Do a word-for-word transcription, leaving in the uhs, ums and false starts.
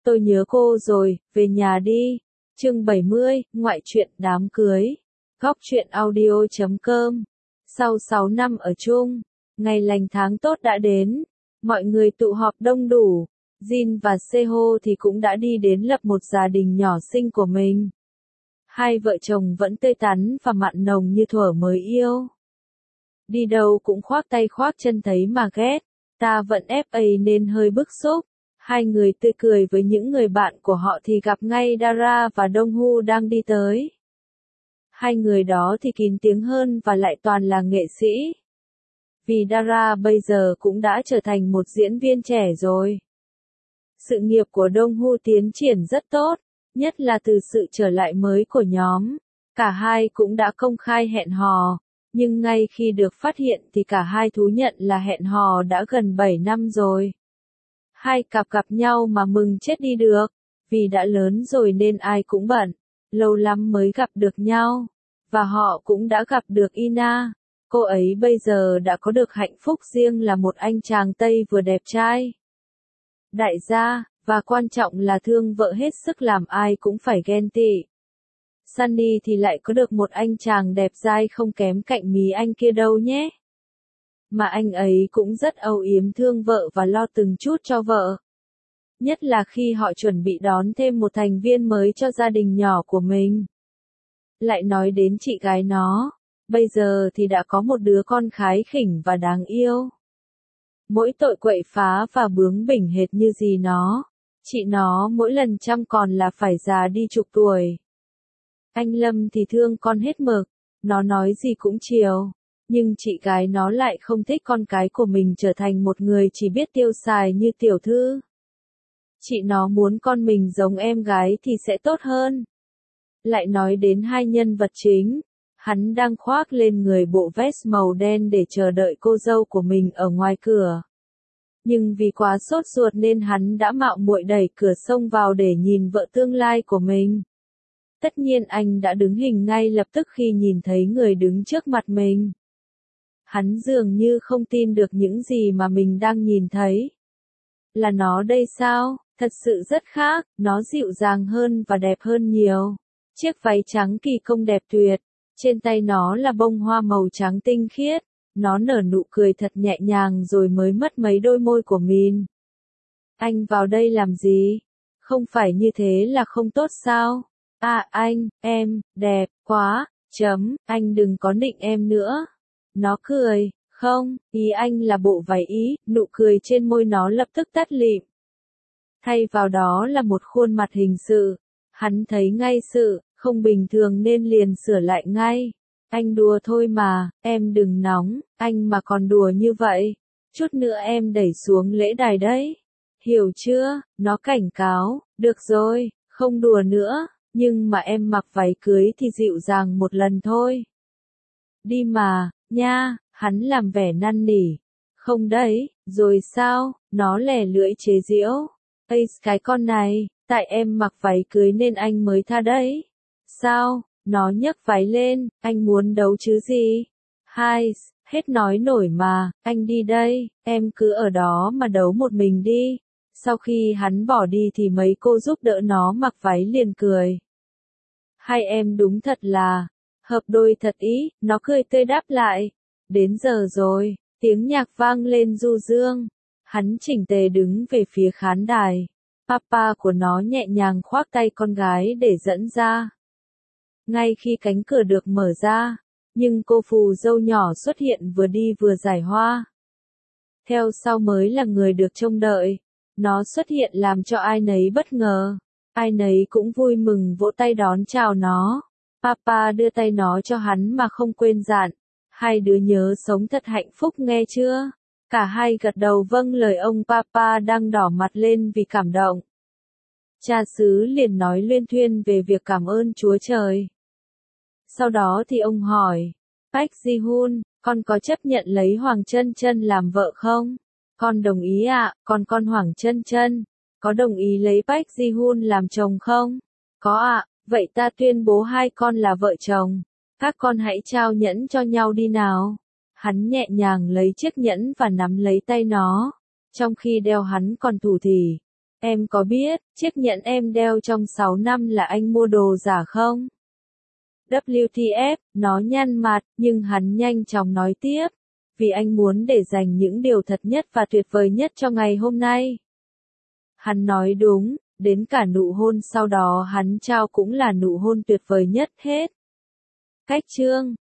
Tôi nhớ cô rồi, về nhà đi. Chương bảy mươi, ngoại truyện đám cưới. Góc truyện audio chấm com. Sau sáu năm ở chung, ngày lành tháng tốt đã đến. Mọi người tụ họp đông đủ. Jin và Seho thì cũng đã đi đến lập một gia đình nhỏ xinh của mình. Hai vợ chồng vẫn tươi tắn và mặn nồng như thuở mới yêu. Đi đâu cũng khoác tay khoác chân thấy mà ghét. Ta vẫn ép ấy nên hơi bức xúc. Hai người tươi cười với những người bạn của họ thì gặp ngay Dara và Donghu đang đi tới. Hai người đó thì kín tiếng hơn và lại toàn là nghệ sĩ. Vì Dara bây giờ cũng đã trở thành một diễn viên trẻ rồi. Sự nghiệp của Donghu tiến triển rất tốt, nhất là từ sự trở lại mới của nhóm. Cả hai cũng đã công khai hẹn hò, nhưng ngay khi được phát hiện thì cả hai thú nhận là hẹn hò đã gần bảy năm rồi. Hai cặp gặp nhau mà mừng chết đi được, vì đã lớn rồi nên ai cũng bận, lâu lắm mới gặp được nhau. Và họ cũng đã gặp được Ina, cô ấy bây giờ đã có được hạnh phúc riêng là một anh chàng Tây vừa đẹp trai, đại gia, và quan trọng là thương vợ hết sức làm ai cũng phải ghen tị. Sunny thì lại có được một anh chàng đẹp dai không kém cạnh mí anh kia đâu nhé. Mà anh ấy cũng rất âu yếm thương vợ và lo từng chút cho vợ. Nhất là khi họ chuẩn bị đón thêm một thành viên mới cho gia đình nhỏ của mình. Lại nói đến chị gái nó, bây giờ thì đã có một đứa con khái khỉnh và đáng yêu. Mỗi tội quậy phá và bướng bỉnh hệt như gì nó, chị nó mỗi lần chăm còn là phải già đi chục tuổi. Anh Lâm thì thương con hết mực, nó nói gì cũng chiều. Nhưng chị gái nó lại không thích con cái của mình trở thành một người chỉ biết tiêu xài như tiểu thư. Chị nó muốn con mình giống em gái thì sẽ tốt hơn. Lại nói đến hai nhân vật chính, hắn đang khoác lên người bộ vest màu đen để chờ đợi cô dâu của mình ở ngoài cửa. Nhưng vì quá sốt ruột nên hắn đã mạo muội đẩy cửa xông vào để nhìn vợ tương lai của mình. Tất nhiên anh đã đứng hình ngay lập tức khi nhìn thấy người đứng trước mặt mình. Hắn dường như không tin được những gì mà mình đang nhìn thấy. Là nó đây sao? Thật sự rất khác, nó dịu dàng hơn và đẹp hơn nhiều. Chiếc váy trắng kỳ công đẹp tuyệt, trên tay nó là bông hoa màu trắng tinh khiết, nó nở nụ cười thật nhẹ nhàng rồi mới mất mấy đôi môi của mình. Anh vào đây làm gì? Không phải như thế là không tốt sao? À anh, em, đẹp quá, chấm, anh đừng có nịnh em nữa. Nó cười, không, ý anh là bộ váy ý, nụ cười trên môi nó lập tức tắt lịm. Thay vào đó là một khuôn mặt hình sự, hắn thấy ngay sự, không bình thường nên liền sửa lại ngay. Anh đùa thôi mà, em đừng nóng, anh mà còn đùa như vậy, chút nữa em đẩy xuống lễ đài đấy. Hiểu chưa, nó cảnh cáo, được rồi, không đùa nữa, nhưng mà em mặc váy cưới thì dịu dàng một lần thôi. Đi mà, nha, hắn làm vẻ năn nỉ. Không đấy, rồi sao, nó lè lưỡi chế giễu. Ây, cái con này, tại em mặc váy cưới nên anh mới tha đấy. Sao, nó nhấc váy lên, anh muốn đấu chứ gì? Hai, hết nói nổi mà, anh đi đây, em cứ ở đó mà đấu một mình đi. Sau khi hắn bỏ đi thì mấy cô giúp đỡ nó mặc váy liền cười. Hai em đúng thật là hợp đôi thật ý, nó cười tươi đáp lại. Đến giờ rồi, tiếng nhạc vang lên du dương. Hắn chỉnh tề đứng về phía khán đài. Papa của nó nhẹ nhàng khoác tay con gái để dẫn ra. Ngay khi cánh cửa được mở ra, nhưng cô phù dâu nhỏ xuất hiện vừa đi vừa giải hoa. Theo sau mới là người được trông đợi. Nó xuất hiện làm cho ai nấy bất ngờ. Ai nấy cũng vui mừng vỗ tay đón chào nó. Papa đưa tay nó cho hắn mà không quên dặn. Hai đứa nhớ sống thật hạnh phúc nghe chưa? Cả hai gật đầu vâng lời ông Papa đang đỏ mặt lên vì cảm động. Cha xứ liền nói luyên thuyên về việc cảm ơn Chúa Trời. Sau đó thì ông hỏi, Park Ji-hun, con có chấp nhận lấy Hoàng Chân Chân làm vợ không? Con đồng ý ạ, à, còn con Hoàng Chân Chân, có đồng ý lấy Park Ji-hun làm chồng không? Có ạ, à, vậy ta tuyên bố hai con là vợ chồng. Các con hãy trao nhẫn cho nhau đi nào. Hắn nhẹ nhàng lấy chiếc nhẫn và nắm lấy tay nó. Trong khi đeo hắn còn thủ thỉ. Em có biết, chiếc nhẫn em đeo trong sáu năm là anh mua đồ giả không? vê kép tê ép, nó nhăn mặt, nhưng hắn nhanh chóng nói tiếp. Vì anh muốn để dành những điều thật nhất và tuyệt vời nhất cho ngày hôm nay. Hắn nói đúng, đến cả nụ hôn sau đó hắn trao cũng là nụ hôn tuyệt vời nhất hết. Cách chương